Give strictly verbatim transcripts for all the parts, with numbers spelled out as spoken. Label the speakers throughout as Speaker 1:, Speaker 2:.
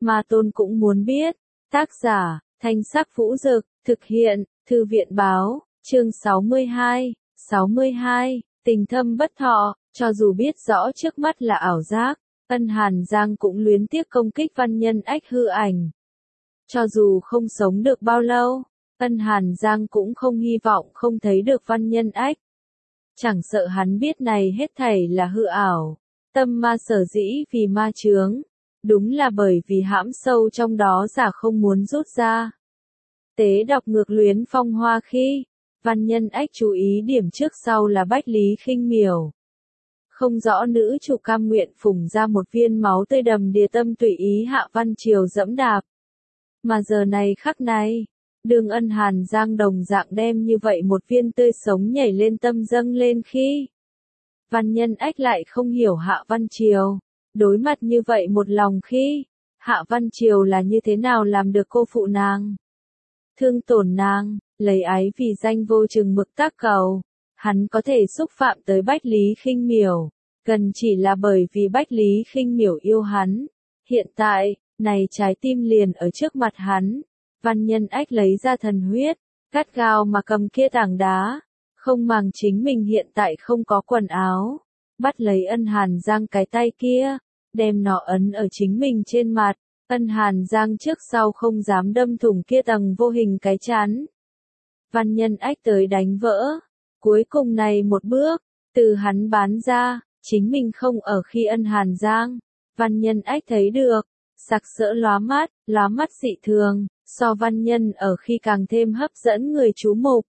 Speaker 1: Ma Tôn cũng muốn biết. Tác giả, Thanh Sắc Vũ Dực, thực hiện, Thư viện Báo, chương sáu mươi hai, sáu mươi hai, tình thâm bất thọ, cho dù biết rõ trước mắt là ảo giác, Ân Hàn Giang cũng luyến tiếc công kích Văn Nhân Ách hư ảnh. Cho dù không sống được bao lâu, Ân Hàn Giang cũng không hy vọng không thấy được Văn Nhân Ách. Chẳng sợ hắn biết này hết thảy là hư ảo, tâm ma sở dĩ vì ma chướng, đúng là bởi vì hãm sâu trong đó giả không muốn rút ra. Tế đọc ngược luyến phong hoa khi, Văn Nhân Ách chú ý điểm trước sau là Bách Lý Khinh Miểu. Không rõ nữ chủ cam nguyện phủng ra một viên máu tươi đầm đìa tâm tùy ý Hạ Văn Triều dẫm đạp. Mà giờ này khắc này, đường Ân Hàn Giang đồng dạng đem như vậy một viên tươi sống nhảy lên tâm dâng lên khi Văn Nhân Ách lại không hiểu Hạ Văn Triều, đối mặt như vậy một lòng khi Hạ Văn Triều là như thế nào làm được cô phụ nàng, thương tổn nàng, lấy ái vì danh vô chừng mực tác cầu. Hắn có thể xúc phạm tới Bách Lý Khinh Miểu, gần chỉ là bởi vì Bách Lý Khinh Miểu yêu hắn. Hiện tại, này trái tim liền ở trước mặt hắn. Văn Nhân Ách lấy ra thần huyết, gắt gao mà cầm kia tảng đá, không màng chính mình hiện tại không có quần áo, bắt lấy Ân Hàn Giang cái tay kia, đem nó ấn ở chính mình trên mặt. Ân Hàn Giang trước sau không dám đâm thủng kia tầng vô hình cái chắn. Văn Nhân Ách tới đánh vỡ. Cuối cùng này một bước, từ hắn bán ra, chính mình không ở khi Ân Hàn Giang. Văn Nhân Ách thấy được, sặc sỡ lóa mắt, lóa mắt dị thường, so Văn Nhân ở khi càng thêm hấp dẫn người chú mục.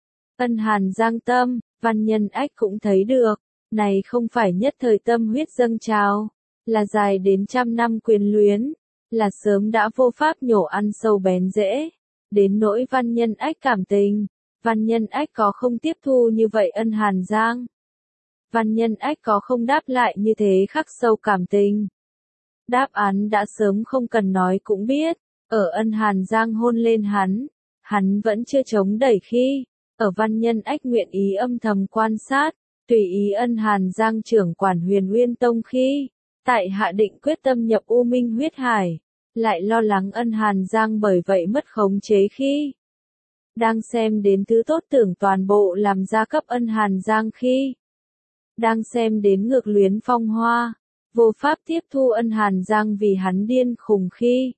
Speaker 1: Ân Hàn Giang tâm, Văn Nhân Ách cũng thấy được, này không phải nhất thời tâm huyết dâng trào, là dài đến trăm năm quyền luyến, là sớm đã vô pháp nhổ ăn sâu bén rễ, đến nỗi Văn Nhân Ách cảm tình. Văn Nhân Ách có không tiếp thu như vậy Ân Hàn Giang? Văn Nhân Ách có không đáp lại như thế khắc sâu cảm tình? Đáp án đã sớm không cần nói cũng biết, ở Ân Hàn Giang hôn lên hắn, hắn vẫn chưa chống đẩy khi, ở Văn Nhân Ách nguyện ý âm thầm quan sát, tùy ý Ân Hàn Giang trưởng quản Huyền Uyên Tông khi, tại hạ định quyết tâm nhập U Minh huyết hải, lại lo lắng Ân Hàn Giang bởi vậy mất khống chế khi. Đang xem đến thứ tốt tưởng toàn bộ làm ra cấp Ân Hàn Giang khi. Đang xem đến ngược luyến phong hoa, vô pháp tiếp thu Ân Hàn Giang vì hắn điên khùng khi.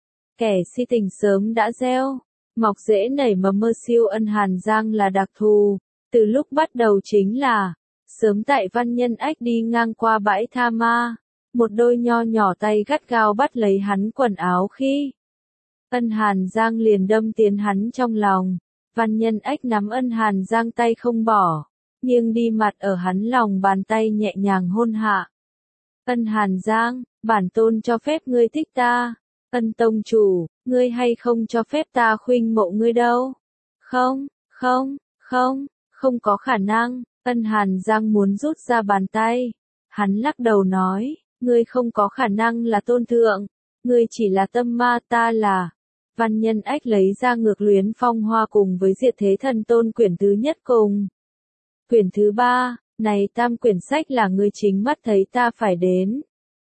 Speaker 1: Kẻ si tình sớm đã gieo, mọc rễ nảy mầm mơ siêu Ân Hàn Giang là đặc thù, từ lúc bắt đầu chính là, sớm tại Văn Nhân Ách đi ngang qua bãi tha ma, một đôi nho nhỏ tay gắt gao bắt lấy hắn quần áo khi. Ân Hàn Giang liền đâm tiến hắn trong lòng, Văn Nhân Ách nắm Ân Hàn Giang tay không bỏ, nhưng đi mặt ở hắn lòng bàn tay nhẹ nhàng hôn hạ. Ân Hàn Giang, bản tôn cho phép ngươi thích ta, Ân tông chủ, ngươi hay không cho phép ta khuynh mộ ngươi đâu? Không, không, không, không có khả năng. Ân Hàn Giang muốn rút ra bàn tay, hắn lắc đầu nói, ngươi không có khả năng là tôn thượng, ngươi chỉ là tâm ma, ta là. Văn Nhân Ách lấy ra ngược luyến phong hoa cùng với Diệt Thế Thần Tôn quyển thứ nhất cùng. Quyển thứ ba, này tam quyển sách là ngươi chính mắt thấy ta phải đến.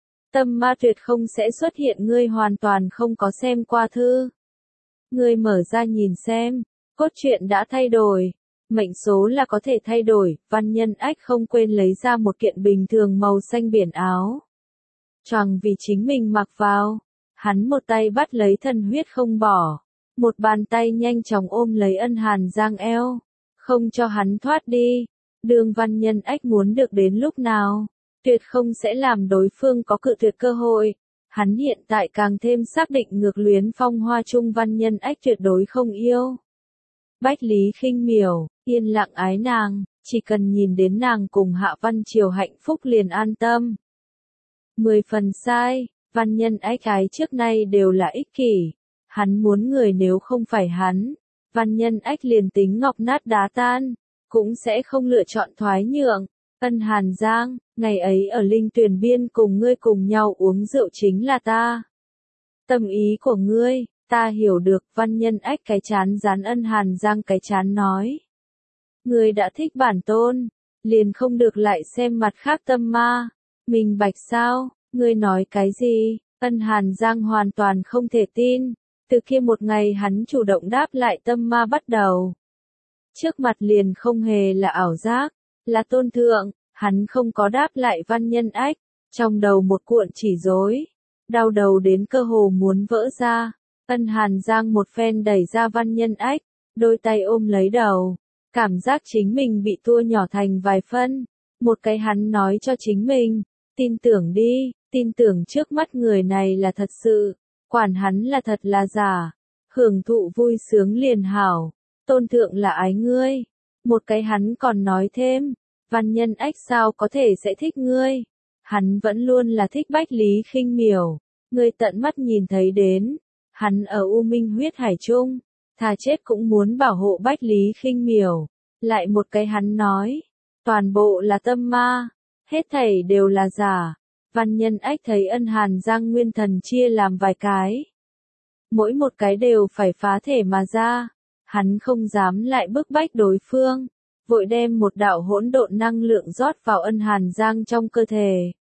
Speaker 1: Tâm ma tuyệt không sẽ xuất hiện, ngươi hoàn toàn không có xem qua thư. Ngươi mở ra nhìn xem, cốt truyện đã thay đổi, mệnh số là có thể thay đổi. Văn Nhân Ách không quên lấy ra một kiện bình thường màu xanh biển áo choàng vì chính mình mặc vào. Hắn một tay bắt lấy thần huyết không bỏ, một bàn tay nhanh chóng ôm lấy Ân Hàn Giang eo, không cho hắn thoát đi. Đường Văn Nhân Ách muốn được đến lúc nào, tuyệt không sẽ làm đối phương có cự tuyệt cơ hội. Hắn hiện tại càng thêm xác định ngược luyến phong hoa chung Văn Nhân Ách tuyệt đối không yêu. Bách Lý Khinh Miểu, yên lặng ái nàng, chỉ cần nhìn đến nàng cùng Hạ Văn Triều hạnh phúc liền an tâm. Mười phần sai. Văn Nhân Ách ái trước nay đều là ích kỷ, hắn muốn người nếu không phải hắn, Văn Nhân Ách liền tính ngọc nát đá tan, cũng sẽ không lựa chọn thoái nhượng. Ân Hàn Giang, ngày ấy ở Linh Tuyền Biên cùng ngươi cùng nhau uống rượu chính là ta. Tâm ý của ngươi, ta hiểu được. Văn Nhân Ách cái chán dán Ân Hàn Giang cái chán nói. Ngươi đã thích bản tôn, liền không được lại xem mặt khác tâm ma, minh bạch sao? Ngươi nói cái gì? Ân Hàn Giang hoàn toàn không thể tin, từ khi một ngày hắn chủ động đáp lại tâm ma bắt đầu. Trước mặt liền không hề là ảo giác, là tôn thượng, hắn không có đáp lại Văn Nhân Ách, trong đầu một cuộn chỉ rối, đau đầu đến cơ hồ muốn vỡ ra. Ân Hàn Giang một phen đẩy ra Văn Nhân Ách, đôi tay ôm lấy đầu, cảm giác chính mình bị tua nhỏ thành vài phân. Một cái hắn nói cho chính mình, tin tưởng đi, tin tưởng trước mắt người này là thật sự, quản hắn là thật là giả, hưởng thụ vui sướng liền hảo, tôn thượng là ái ngươi. Một cái hắn còn nói thêm, Văn Nhân Ách sao có thể sẽ thích ngươi, hắn vẫn luôn là thích Bách Lý Khinh Miểu, ngươi tận mắt nhìn thấy đến, hắn ở U Minh huyết hải chung, thà chết cũng muốn bảo hộ Bách Lý Khinh Miểu. Lại một cái hắn nói, toàn bộ là tâm ma, hết thảy đều là giả. Văn Nhân Ách thấy Ân Hàn Giang nguyên thần chia làm vài cái, mỗi một cái đều phải phá thể mà ra, hắn không dám lại bức bách đối phương, vội đem một đạo hỗn độn năng lượng rót vào Ân Hàn Giang trong cơ thể,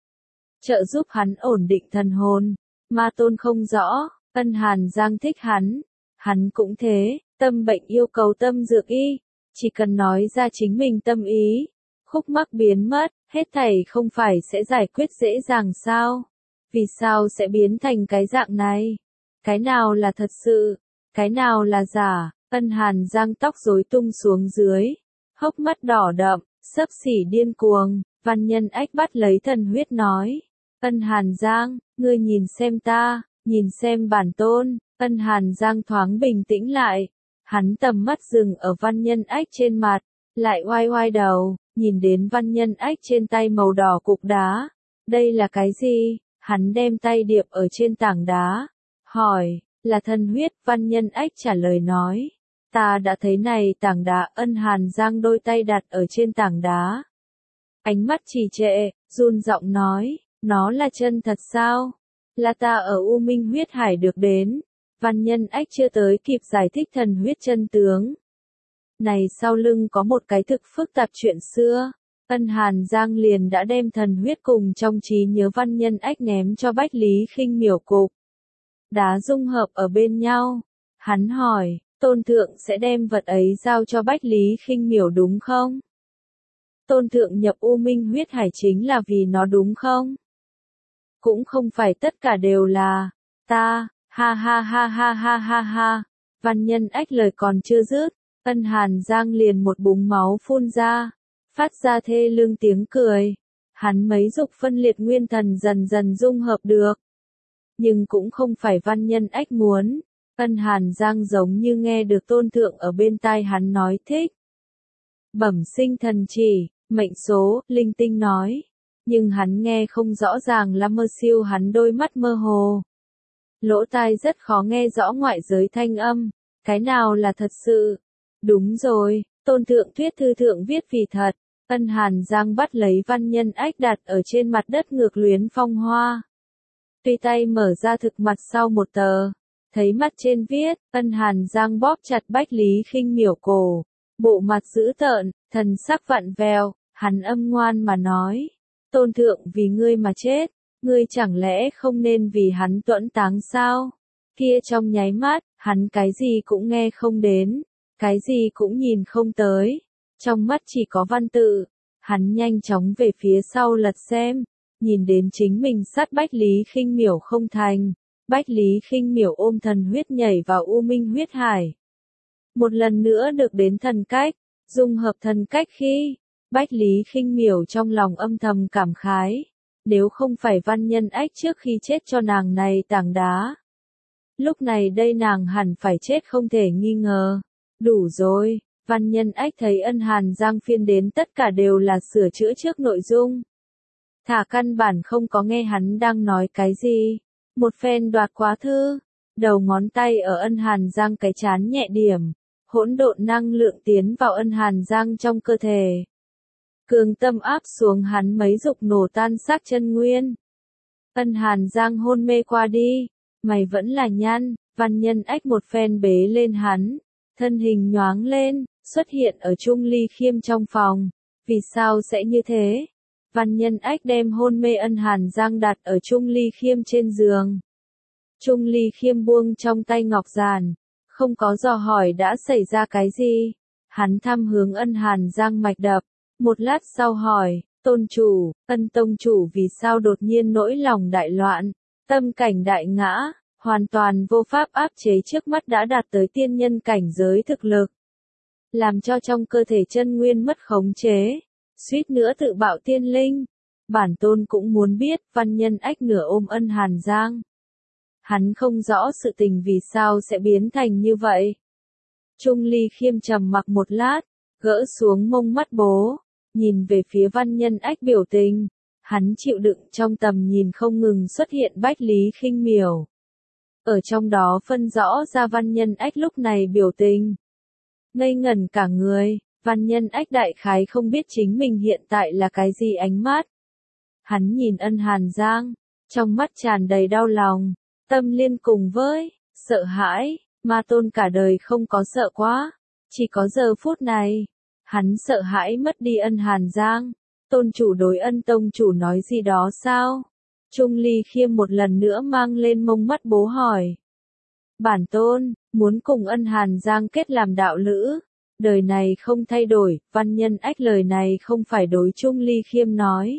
Speaker 1: trợ giúp hắn ổn định thần hồn. Ma Tôn không rõ, Ân Hàn Giang thích hắn, hắn cũng thế, tâm bệnh yêu cầu tâm dược y, chỉ cần nói ra chính mình tâm ý, khúc mắc biến mất, hết thảy không phải sẽ giải quyết dễ dàng sao? Vì sao sẽ biến thành cái dạng này? Cái nào là thật sự? Cái nào là giả? Ân Hàn Giang tóc rối tung xuống dưới, hốc mắt đỏ đậm, xấp xỉ điên cuồng. Văn Nhân Ách bắt lấy thần huyết nói, Ân Hàn Giang, ngươi nhìn xem ta, nhìn xem bản tôn. Ân Hàn Giang thoáng bình tĩnh lại, hắn tầm mắt dừng ở Văn Nhân Ách trên mặt, lại oai oai đầu, nhìn đến Văn Nhân Ách trên tay màu đỏ cục đá. Đây là cái gì? Hắn đem tay điệp ở trên tảng đá, hỏi, là thần huyết. Văn Nhân Ách trả lời nói, ta đã thấy này tảng đá. Ân Hàn Giang đôi tay đặt ở trên tảng đá, ánh mắt trì trệ, run giọng nói, nó là chân thật sao? Là ta ở U Minh huyết hải được đến. Văn Nhân Ách chưa tới kịp giải thích thần huyết chân tướng. Này sau lưng có một cái thực phức tạp chuyện xưa. Ân Hàn Giang liền đã đem thần huyết cùng trong trí nhớ Văn Nhân Ách ném cho Bách Lý Khinh Miểu cục đá dung hợp ở bên nhau. Hắn hỏi, tôn thượng sẽ đem vật ấy giao cho Bách Lý Khinh Miểu đúng không? Tôn thượng nhập U Minh huyết hải chính là vì nó đúng không? Cũng không phải tất cả đều là ta. Ha ha ha ha ha ha ha. Văn Nhân Ách lời còn chưa dứt, Ân Hàn Giang liền một búng máu phun ra, phát ra thê lương tiếng cười. Hắn mấy dục phân liệt nguyên thần dần dần dung hợp được, nhưng cũng không phải Văn Nhân Ách muốn. Ân Hàn Giang giống như nghe được tôn thượng ở bên tai hắn nói thích. Bẩm sinh thần chỉ, mệnh số, linh tinh nói, nhưng hắn nghe không rõ ràng lắm, mơ siêu hắn đôi mắt mơ hồ. Lỗ tai rất khó nghe rõ ngoại giới thanh âm, cái nào là thật sự? Đúng rồi, tôn thượng thuyết thư thượng viết vì thật. Ân Hàn Giang bắt lấy Văn Nhân Ách đặt ở trên mặt đất ngược luyến phong hoa. Tùy tay mở ra thực mặt sau một tờ, thấy mặt trên viết, Ân Hàn Giang bóp chặt Bách Lý Khinh Miểu cổ, bộ mặt dữ tợn, thần sắc vặn vẹo, hắn âm ngoan mà nói, tôn thượng vì ngươi mà chết. Ngươi chẳng lẽ không nên vì hắn tuẫn táng sao? Kia trong nháy mắt, hắn cái gì cũng nghe không đến, cái gì cũng nhìn không tới, trong mắt chỉ có văn tự. Hắn nhanh chóng về phía sau lật xem, nhìn đến chính mình sát Bách Lý Khinh Miểu không thành. Bách Lý Khinh Miểu ôm thần huyết nhảy vào U Minh huyết hải, một lần nữa được đến thần cách, dung hợp thần cách khi, Bách Lý Khinh Miểu trong lòng âm thầm cảm khái. Nếu không phải Văn Nhân Ách trước khi chết cho nàng này tảng đá, lúc này đây nàng hẳn phải chết không thể nghi ngờ. Đủ rồi, Văn Nhân Ách thấy Ân Hàn Giang phiên đến tất cả đều là sửa chữa trước nội dung. Thả căn bản không có nghe hắn đang nói cái gì. Một phen đoạt quá thư, đầu ngón tay ở Ân Hàn Giang cái chán nhẹ điểm, hỗn độn năng lượng tiến vào Ân Hàn Giang trong cơ thể. Cường tâm áp xuống hắn mấy dục nổ tan xác chân nguyên. Ân Hàn Giang hôn mê qua đi, mày vẫn là nhăn. Văn Nhân Ách một phen bế lên hắn, thân hình nhoáng lên, xuất hiện ở Trung Ly Khiêm trong phòng. Vì sao sẽ như thế? Văn Nhân Ách đem hôn mê Ân Hàn Giang đặt ở Trung Ly Khiêm trên giường, Trung Ly Khiêm buông trong tay ngọc giản, không có dò hỏi đã xảy ra cái gì. Hắn thăm hướng Ân Hàn Giang mạch đập, một lát sau hỏi, tôn chủ, Ân tông chủ vì sao đột nhiên nỗi lòng đại loạn, tâm cảnh đại ngã, hoàn toàn vô pháp áp chế trước mắt đã đạt tới tiên nhân cảnh giới thực lực. Làm cho trong cơ thể chân nguyên mất khống chế, suýt nữa tự bạo tiên linh. Bản tôn cũng muốn biết, Văn Nhân Ách nửa ôm Ân Hàn Giang. Hắn không rõ sự tình vì sao sẽ biến thành như vậy. Trung Ly Khiêm trầm mặc một lát, gỡ xuống mông mắt bố, nhìn về phía Văn Nhân Ách biểu tình. Hắn chịu đựng trong tầm nhìn không ngừng xuất hiện Bách Lý Khinh Miểu. Ở trong đó phân rõ ra Văn Nhân Ách lúc này biểu tình. Ngây ngẩn cả người, Văn Nhân Ách đại khái không biết chính mình hiện tại là cái gì ánh mắt. Hắn nhìn Ân Hàn Giang, trong mắt tràn đầy đau lòng, tâm liên cùng với sợ hãi, Ma Tôn cả đời không có sợ quá, chỉ có giờ phút này, hắn sợ hãi mất đi Ân Hàn Giang. Tôn chủ đối Ân tông chủ nói gì đó sao? Trung Ly Khiêm một lần nữa mang lên mông mắt bố hỏi. Bản tôn, muốn cùng Ân Hàn Giang kết làm đạo lữ, đời này không thay đổi. Văn Nhân Ách lời này không phải đối Trung Ly Khiêm nói,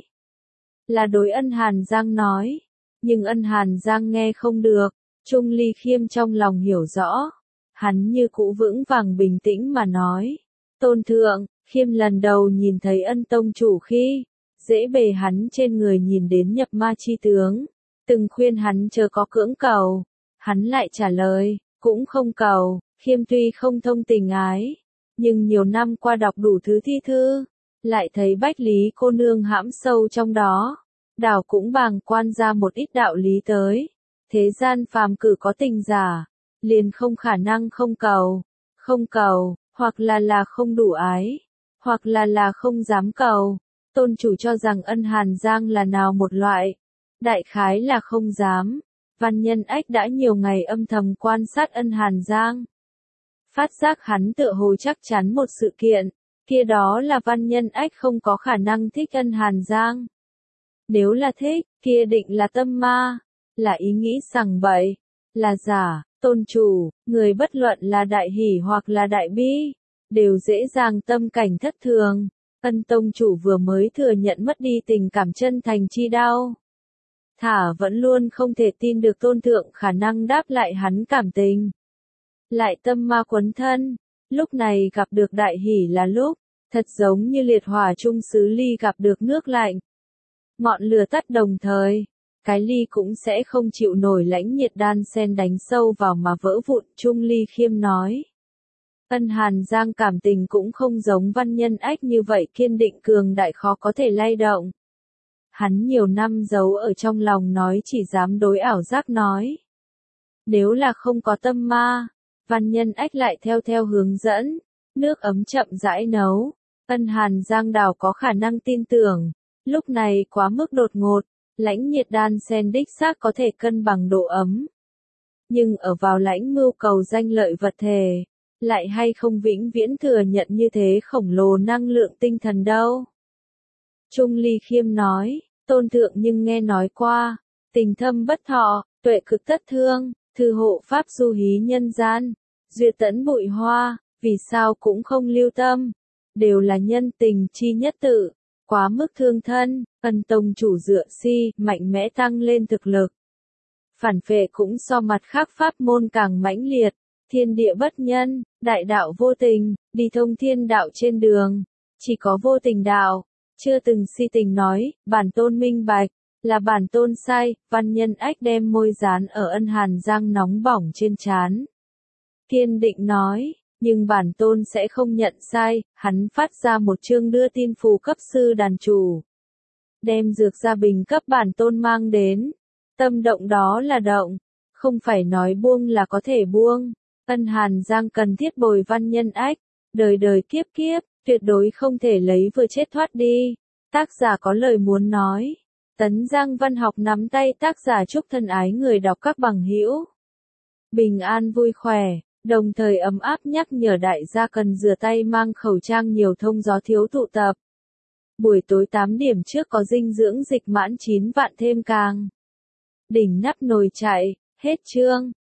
Speaker 1: là đối Ân Hàn Giang nói, nhưng Ân Hàn Giang nghe không được. Trung Ly Khiêm trong lòng hiểu rõ, hắn như cũ vững vàng bình tĩnh mà nói, tôn thượng, Khiêm lần đầu nhìn thấy Ân tông chủ khi, dễ bề hắn trên người nhìn đến nhập ma chi tướng, từng khuyên hắn chớ có cưỡng cầu, hắn lại trả lời, cũng không cầu. Khiêm tuy không thông tình ái, nhưng nhiều năm qua đọc đủ thứ thi thư, lại thấy Bách Lý cô nương hãm sâu trong đó, đảo cũng bàng quan ra một ít đạo lý tới. Thế gian phàm cử có tình giả, liền không khả năng không cầu, không cầu, hoặc là là không đủ ái, hoặc là là không dám cầu. Tôn chủ cho rằng Ân Hàn Giang là nào một loại? Đại khái là không dám. Văn Nhân Ách đã nhiều ngày âm thầm quan sát Ân Hàn Giang. Phát giác hắn tựa hồ chắc chắn một sự kiện, kia đó là Văn Nhân Ách không có khả năng thích Ân Hàn Giang. Nếu là thích, kia định là tâm ma, là ý nghĩ sằng bậy, là giả. Tôn chủ, người bất luận là đại hỷ hoặc là đại bi, đều dễ dàng tâm cảnh thất thường. Ân tông chủ vừa mới thừa nhận mất đi tình cảm chân thành chi đau. Thả vẫn luôn không thể tin được tôn thượng khả năng đáp lại hắn cảm tình. Lại tâm ma quấn thân, lúc này gặp được đại hỷ là lúc, thật giống như liệt hỏa chung xứ ly gặp được nước lạnh. Ngọn lửa tắt đồng thời, cái ly cũng sẽ không chịu nổi lãnh nhiệt đan sen đánh sâu vào mà vỡ vụn. Trung Ly Khiêm nói. Ân Hàn Giang cảm tình cũng không giống Văn Nhân Ách như vậy kiên định cường đại khó có thể lay động. Hắn nhiều năm giấu ở trong lòng nói chỉ dám đối ảo giác nói. Nếu là không có tâm ma, Văn Nhân Ách lại theo theo hướng dẫn, nước ấm chậm rãi nấu. Ân Hàn Giang đảo có khả năng tin tưởng, lúc này quá mức đột ngột, lãnh nhiệt đan sen đích xác có thể cân bằng độ ấm. Nhưng ở vào lãnh mưu cầu danh lợi vật thể, lại hay không vĩnh viễn thừa nhận như thế khổng lồ năng lượng tinh thần đâu. Trung Ly Khiêm nói, tôn thượng nhưng nghe nói qua, tình thâm bất thọ, tuệ cực tất thương, thư hộ pháp du hí nhân gian, duyệt tẫn bụi hoa, vì sao cũng không lưu tâm, đều là nhân tình chi nhất tự, quá mức thương thân. Ân tông chủ dựa si, mạnh mẽ tăng lên thực lực. Phản phệ cũng so mặt khác pháp môn càng mãnh liệt. Thiên địa bất nhân, đại đạo vô tình, đi thông thiên đạo trên đường, chỉ có vô tình đạo, chưa từng si tình nói. Bản tôn minh bạch, là bản tôn sai. Văn Nhân Ách đem môi dán ở Ân Hàn Giang nóng bỏng trên trán, kiên định nói, nhưng bản tôn sẽ không nhận sai. Hắn phát ra một chương đưa tin phù cấp sư đàn chủ, đem dược gia bình cấp bản tôn mang đến. Tâm động đó là động, không phải nói buông là có thể buông. Ân Hàn Giang cần thiết bồi Văn Nhân Ách, đời đời kiếp kiếp, tuyệt đối không thể lấy vừa chết thoát đi. Tác giả có lời muốn nói. Tấn Giang Văn Học nắm tay tác giả chúc thân ái người đọc các bằng hữu bình an vui khỏe, đồng thời ấm áp nhắc nhở đại gia cần rửa tay mang khẩu trang nhiều thông gió thiếu tụ tập. Buổi tối tám điểm trước có dinh dưỡng dịch mãn chín vạn thêm càng. Đỉnh nắp nồi chảy, Hết chương.